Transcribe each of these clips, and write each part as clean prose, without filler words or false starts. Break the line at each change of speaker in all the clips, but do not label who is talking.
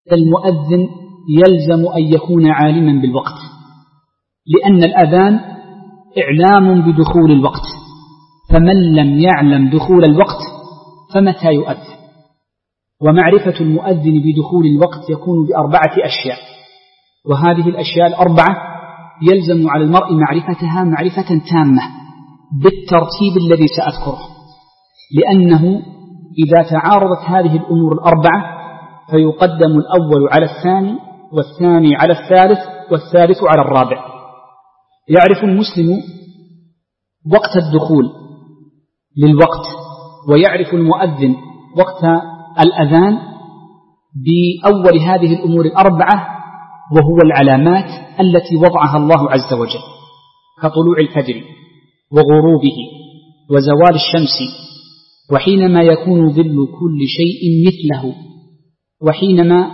المؤذن يلزم أن يكون عالما بالوقت، لأن الأذان إعلام بدخول الوقت، فمن لم يعلم دخول الوقت فمتى يؤذن؟ ومعرفة المؤذن بدخول الوقت يكون بأربعة أشياء، وهذه الأشياء الأربعة يلزم على المرء معرفتها معرفة تامة بالترتيب الذي سأذكره، لأنه إذا تعارضت هذه الأمور الأربعة فيقدم الأول على الثاني، والثاني على الثالث، والثالث على الرابع. يعرف المسلم وقت الدخول للوقت، ويعرف المؤذن وقت الأذان بأول هذه الأمور الأربعة، وهو العلامات التي وضعها الله عز وجل، كطلوع الفجر وغروبه وزوال الشمس، وحينما يكون ظل كل شيء مثله، وحينما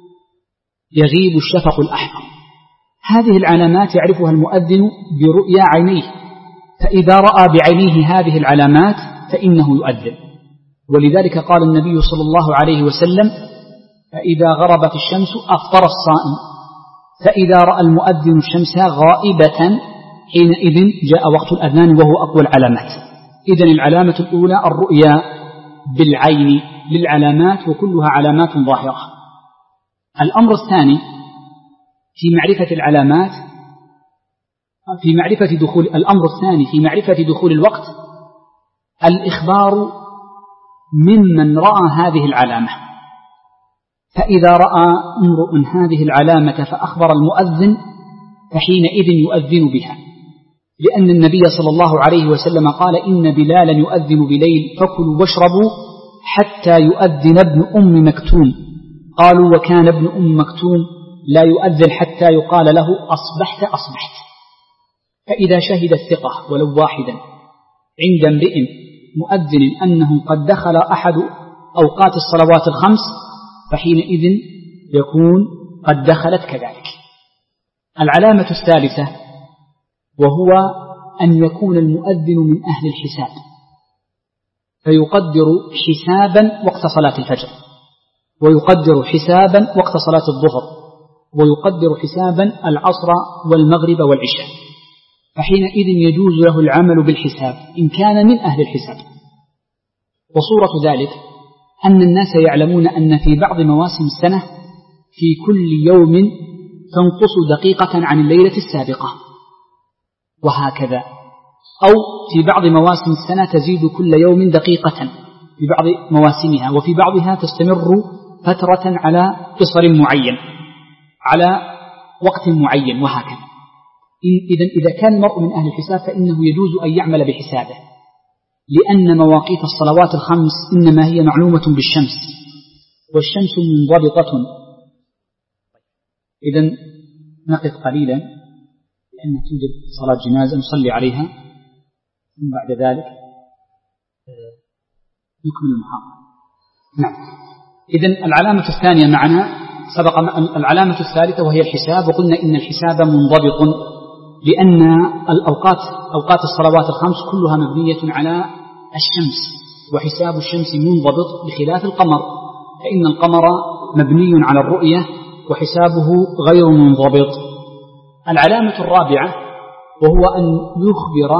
يغيب الشفق الأحمر. هذه العلامات يعرفها المؤذن برؤيا عينيه، فإذا رأى بعينيه هذه العلامات فإنه يؤذن. ولذلك قال النبي صلى الله عليه وسلم: فإذا غربت الشمس أفطر الصائم، فإذا رأى المؤذن الشمس غائبة حينئذ جاء وقت الأذان، وهو أقوى العلامات. إذن العلامة الأولى الرؤيا بالعين للعلامات، وكلها علامات ظاهرة. الأمر الثاني في معرفة العلامات في معرفة دخول الوقت الإخبار ممن رأى هذه العلامة، فإذا رأى امرؤ هذه العلامة فأخبر المؤذن فحينئذ يؤذن بها، لأن النبي صلى الله عليه وسلم قال: إن بلالا يؤذن بليل فكلوا واشربوا حتى يؤذن ابن أم مكتوم. قالوا: وكان ابن أم مكتوم لا يؤذن حتى يقال له: أصبحت أصبحت. فإذا شهد الثقة ولو واحدا عند امرئ مؤذن أنه قد دخل أحد أوقات الصلوات الخمس فحينئذ يكون قد دخلت كذلك. العلامة الثالثة وهو أن يكون المؤذن من أهل الحساب، فيقدر حسابا وقت صلاة الفجر، ويقدر حسابا وقت صلاة الظهر، ويقدر حسابا العصر والمغرب والعشاء، فحينئذ يجوز له العمل بالحساب إن كان من أهل الحساب. وصورة ذلك أن الناس يعلمون أن في بعض مواسم السنة في كل يوم تنقص دقيقة عن الليلة السابقة، وهكذا، أو في بعض مواسم السنة تزيد كل يوم دقيقة في بعض مواسمها، وفي بعضها تستمر فترة على قصر معين على وقت معين، وهكذا. إذا كان المرء من أهل الحساب فإنه يجوز أن يعمل بحسابه، لأن مواقيت الصلوات الخمس إنما هي معلومة بالشمس، والشمس منضبطة. إذن نقف قليلا لأن توجد صلاة جنازة نصلي عليها، ثم بعد ذلك نكمل المحاضرة. نعم. إذن العلامة الثانية معنا سبق العلامة الثالثة وهي الحساب، وقلنا إن الحساب منضبط لأن أوقات الصلوات الخمس كلها مبنية على الشمس، وحساب الشمس منضبط بخلاف القمر، فإن القمر مبني على الرؤية وحسابه غير منضبط. العلامة الرابعة وهو أن يخبر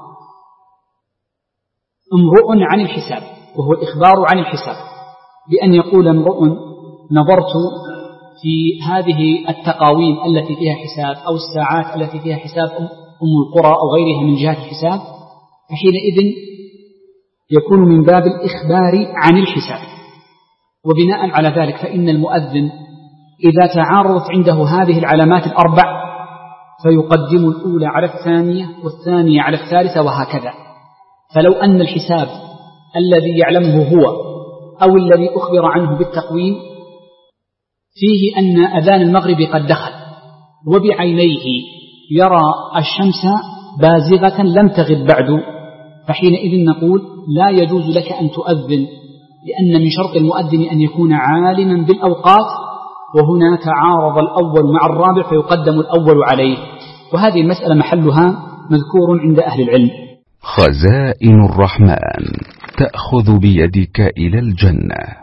امرؤ عن الحساب، وهو الإخبار عن الحساب، بأن يقول امرؤ: نظرت في هذه التقاويم التي فيها حساب، أو الساعات التي فيها حساب أم القرى أو غيرها من جهات الحساب، فحينئذ يكون من باب الإخبار عن الحساب. وبناء على ذلك فإن المؤذن إذا تعارضت عنده هذه العلامات الأربع فيقدم الأولى على الثانية، والثانية على الثالثة، وهكذا. فلو أن الحساب الذي يعلمه هو أو الذي أخبر عنه بالتقويم فيه أن أذان المغرب قد دخل، وبعينيه يرى الشمس بازغة لم تغب بعد، فحينئذ نقول: لا يجوز لك أن تؤذن، لأن من شرط المؤذن أن يكون عالما بالأوقات، وهنا تعارض الأول مع الرابع فيقدم الأول عليه. وهذه المسألة محلها مذكور عند أهل العلم.
خزائن الرحمن تأخذ بيدك إلى الجنة.